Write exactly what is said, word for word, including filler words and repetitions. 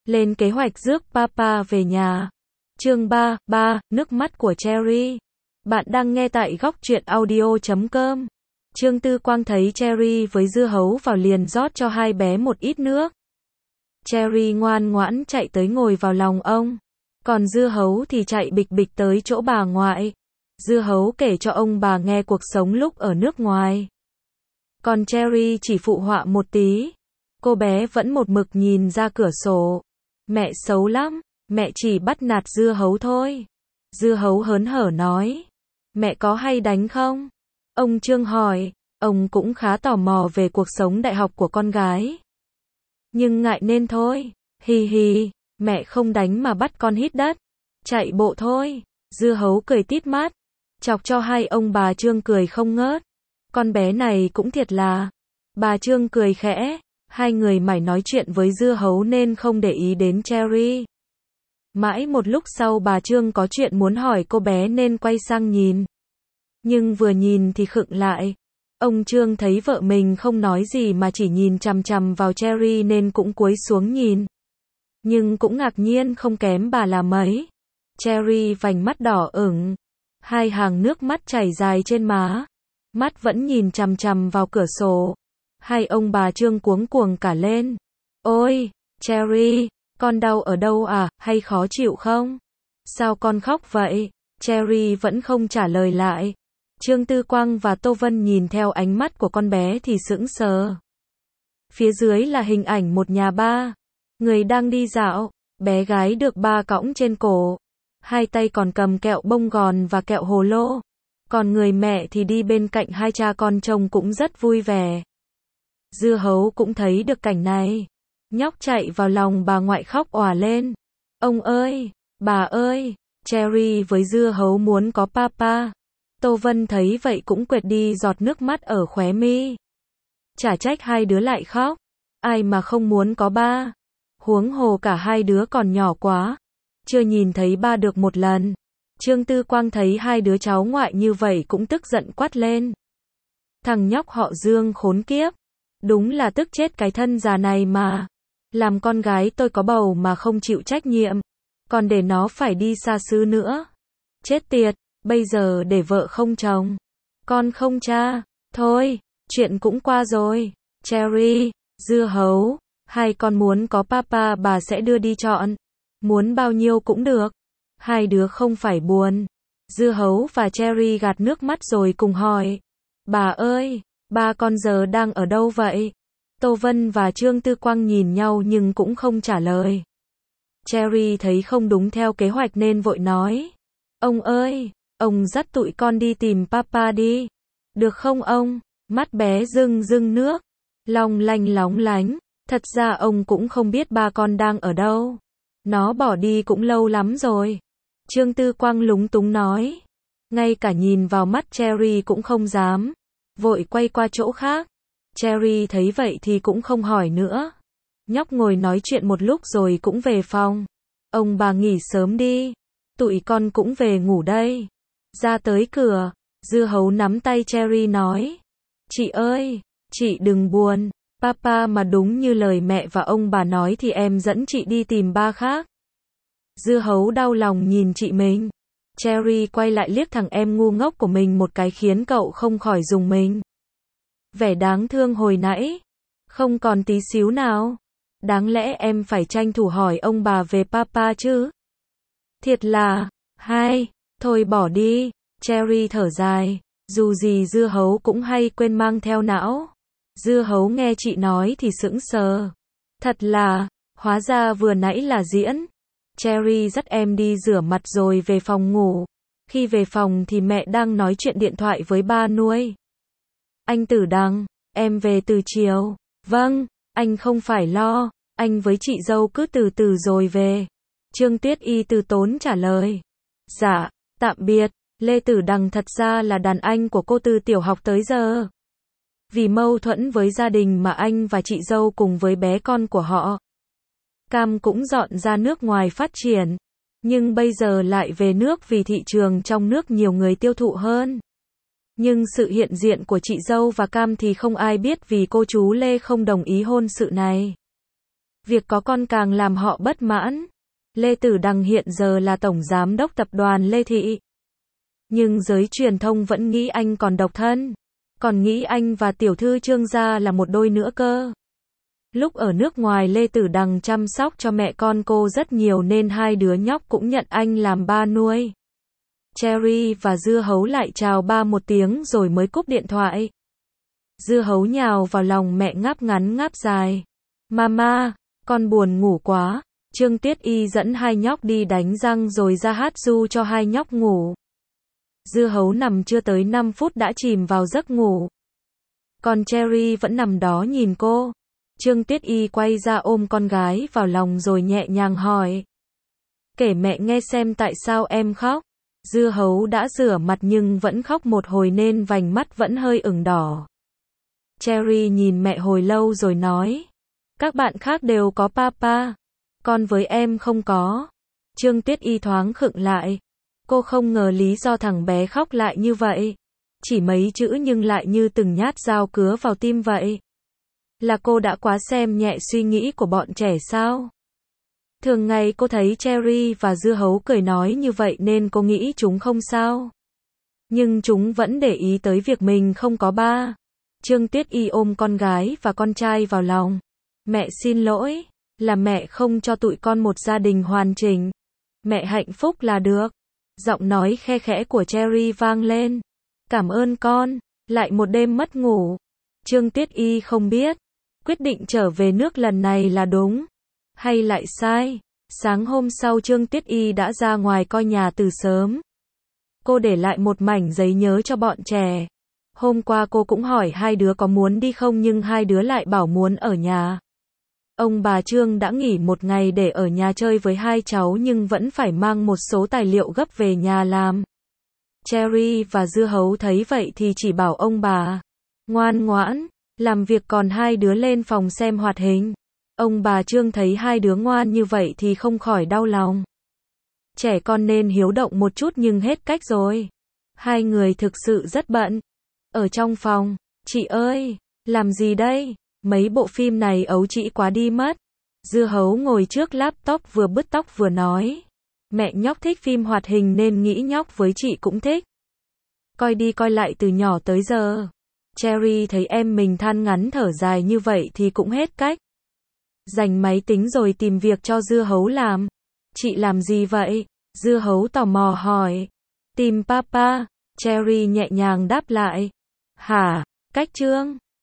lên kế hoạch rước Papa về nhà. Chương ba, ba, nước mắt của Cherry. Bạn đang nghe tại góc truyện audio chấm com. Trương Tư Quang thấy Cherry với dưa hấu vào liền rót cho hai bé một ít nước. Cherry ngoan ngoãn chạy tới ngồi vào lòng ông. Còn dưa hấu thì chạy bịch bịch tới chỗ bà ngoại. Dưa hấu kể cho ông bà nghe cuộc sống lúc ở nước ngoài. Còn Cherry chỉ phụ họa một tí. Cô bé vẫn một mực nhìn ra cửa sổ. Mẹ xấu lắm, mẹ chỉ bắt nạt dưa hấu thôi. Dưa hấu hớn hở nói. Mẹ có hay đánh không? Ông Trương hỏi, ông cũng khá tò mò về cuộc sống đại học của con gái. Nhưng ngại nên thôi, hì hì, mẹ không đánh mà bắt con hít đất. Chạy bộ thôi, dưa hấu cười tít mắt. Chọc cho hai ông bà Trương cười không ngớt. Con bé này cũng thiệt là. Bà Trương cười khẽ, hai người mải nói chuyện với dưa hấu nên không để ý đến Cherry. Mãi một lúc sau bà Trương có chuyện muốn hỏi cô bé nên quay sang nhìn. Nhưng vừa nhìn thì khựng lại. Ông Trương thấy vợ mình không nói gì mà chỉ nhìn chằm chằm vào Cherry nên cũng cúi xuống nhìn. Nhưng cũng ngạc nhiên không kém bà là mấy. Cherry vành mắt đỏ ửng. Hai hàng nước mắt chảy dài trên má. Mắt vẫn nhìn chằm chằm vào cửa sổ. Hai ông bà Trương cuống cuồng cả lên. Ôi, Cherry, con đau ở đâu à, hay khó chịu không? Sao con khóc vậy? Cherry vẫn không trả lời lại. Trương Tư Quang và Tô Vân nhìn theo ánh mắt của con bé thì sững sờ. Phía dưới là hình ảnh một nhà ba. Người đang đi dạo, bé gái được ba cõng trên cổ. Hai tay còn cầm kẹo bông gòn và kẹo hồ lô. Còn người mẹ thì đi bên cạnh hai cha con trông cũng rất vui vẻ. Dưa hấu cũng thấy được cảnh này. Nhóc chạy vào lòng bà ngoại khóc òa lên. Ông ơi, bà ơi, Cherry với dưa hấu muốn có papa. Tô Vân thấy vậy cũng quệt đi giọt nước mắt ở khóe mi. Chả trách hai đứa lại khóc. Ai mà không muốn có ba. Huống hồ cả hai đứa còn nhỏ quá. Chưa nhìn thấy ba được một lần. Trương Tư Quang thấy hai đứa cháu ngoại như vậy cũng tức giận quát lên. Thằng nhóc họ Dương khốn kiếp. Đúng là tức chết cái thân già này mà. Làm con gái tôi có bầu mà không chịu trách nhiệm. Còn để nó phải đi xa xứ nữa. Chết tiệt, bây giờ để vợ không chồng. Con không cha. Thôi, chuyện cũng qua rồi. Cherry, dưa hấu, hai con muốn có papa bà sẽ đưa đi chọn. Muốn bao nhiêu cũng được. Hai đứa không phải buồn. Dưa hấu và Cherry gạt nước mắt rồi cùng hỏi. Bà ơi, ba con giờ đang ở đâu vậy? Tô Vân và Trương Tư Quang nhìn nhau nhưng cũng không trả lời. Cherry thấy không đúng theo kế hoạch nên vội nói. Ông ơi, ông dắt tụi con đi tìm papa đi. Được không ông? Mắt bé rưng rưng nước. Long lanh lóng lánh. Thật ra ông cũng không biết ba con đang ở đâu. Nó bỏ đi cũng lâu lắm rồi. Trương Tư Quang lúng túng nói. Ngay cả nhìn vào mắt Cherry cũng không dám. Vội quay qua chỗ khác. Cherry thấy vậy thì cũng không hỏi nữa. Nhóc ngồi nói chuyện một lúc rồi cũng về phòng. Ông bà nghỉ sớm đi. Tụi con cũng về ngủ đây. Ra tới cửa, dưa hấu nắm tay Cherry nói. Chị ơi, chị đừng buồn. Papa mà đúng như lời mẹ và ông bà nói thì em dẫn chị đi tìm ba khác. Dưa hấu đau lòng nhìn chị mình. Cherry quay lại liếc thằng em ngu ngốc của mình một cái khiến cậu không khỏi rùng mình. Vẻ đáng thương hồi nãy. Không còn tí xíu nào. Đáng lẽ em phải tranh thủ hỏi ông bà về papa chứ. Thiệt là, hai, thôi bỏ đi. Cherry thở dài. Dù gì dưa hấu cũng hay quên mang theo não. Dưa hấu nghe chị nói thì sững sờ. Thật là, hóa ra vừa nãy là diễn. Cherry dắt em đi rửa mặt rồi về phòng ngủ. Khi về phòng thì mẹ đang nói chuyện điện thoại với ba nuôi. Anh Tử Đằng, em về từ chiều. Vâng, anh không phải lo, anh với chị dâu cứ từ từ rồi về. Trương Tuyết Y từ tốn trả lời. Dạ, tạm biệt. Lê Tử Đằng thật ra là đàn anh của cô từ tiểu học tới giờ. Vì mâu thuẫn với gia đình mà anh và chị dâu cùng với bé con của họ. Cam cũng dọn ra nước ngoài phát triển. Nhưng bây giờ lại về nước vì thị trường trong nước nhiều người tiêu thụ hơn. Nhưng sự hiện diện của chị dâu và Cam thì không ai biết vì cô chú Lê không đồng ý hôn sự này. Việc có con càng làm họ bất mãn. Lê Tử Đằng hiện giờ là tổng giám đốc tập đoàn Lê Thị. Nhưng giới truyền thông vẫn nghĩ anh còn độc thân. Còn nghĩ anh và tiểu thư Trương gia là một đôi nữa cơ. Lúc ở nước ngoài Lê Tử Đằng chăm sóc cho mẹ con cô rất nhiều nên hai đứa nhóc cũng nhận anh làm ba nuôi. Cherry và Dưa Hấu lại chào ba một tiếng rồi mới cúp điện thoại. Dưa Hấu nhào vào lòng mẹ ngáp ngắn ngáp dài. Mama, con buồn ngủ quá. Trương Tiết Y dẫn hai nhóc đi đánh răng rồi ra hát ru cho hai nhóc ngủ. Dưa Hấu nằm chưa tới năm phút đã chìm vào giấc ngủ. Còn Cherry vẫn nằm đó nhìn cô. Trương Tiết Y quay ra ôm con gái vào lòng rồi nhẹ nhàng hỏi. Kể mẹ nghe xem tại sao em khóc. Dưa Hấu đã rửa mặt nhưng vẫn khóc một hồi nên vành mắt vẫn hơi ửng đỏ. Cherry nhìn mẹ hồi lâu rồi nói. Các bạn khác đều có papa. Con với em không có. Trương Tiết Y thoáng khựng lại. Cô không ngờ lý do thằng bé khóc lại như vậy. Chỉ mấy chữ nhưng lại như từng nhát dao cứa vào tim vậy. Là cô đã quá xem nhẹ suy nghĩ của bọn trẻ sao? Thường ngày cô thấy Cherry và Dưa Hấu cười nói như vậy nên cô nghĩ chúng không sao. Nhưng chúng vẫn để ý tới việc mình không có ba. Trương Tiết Y ôm con gái và con trai vào lòng. Mẹ xin lỗi, là mẹ không cho tụi con một gia đình hoàn chỉnh. Mẹ hạnh phúc là được. Giọng nói khe khẽ của Cherry vang lên. Cảm ơn con, lại một đêm mất ngủ. Trương Tiết Y không biết, quyết định trở về nước lần này là đúng, hay lại sai. Sáng hôm sau Trương Tiết Y đã ra ngoài coi nhà từ sớm. Cô để lại một mảnh giấy nhớ cho bọn trẻ. Hôm qua cô cũng hỏi hai đứa có muốn đi không nhưng hai đứa lại bảo muốn ở nhà. Ông bà Trương đã nghỉ một ngày để ở nhà chơi với hai cháu nhưng vẫn phải mang một số tài liệu gấp về nhà làm. Cherry và Dưa Hấu thấy vậy thì chỉ bảo ông bà. Ngoan ngoãn, làm việc còn hai đứa lên phòng xem hoạt hình. Ông bà Trương thấy hai đứa ngoan như vậy thì không khỏi đau lòng. Trẻ con nên hiếu động một chút nhưng hết cách rồi. Hai người thực sự rất bận. Ở trong phòng, chị ơi, làm gì đây? Mấy bộ phim này ấu trĩ quá đi mất. Dưa Hấu ngồi trước laptop vừa bứt tóc vừa nói. Mẹ nhóc thích phim hoạt hình nên nghĩ nhóc với chị cũng thích. Coi đi coi lại từ nhỏ tới giờ. Cherry thấy em mình than ngắn thở dài như vậy thì cũng hết cách. Dành máy tính rồi tìm việc cho Dưa Hấu làm. Chị làm gì vậy? Dưa Hấu tò mò hỏi. Tìm papa. Cherry nhẹ nhàng đáp lại. Hả? Cách Trương?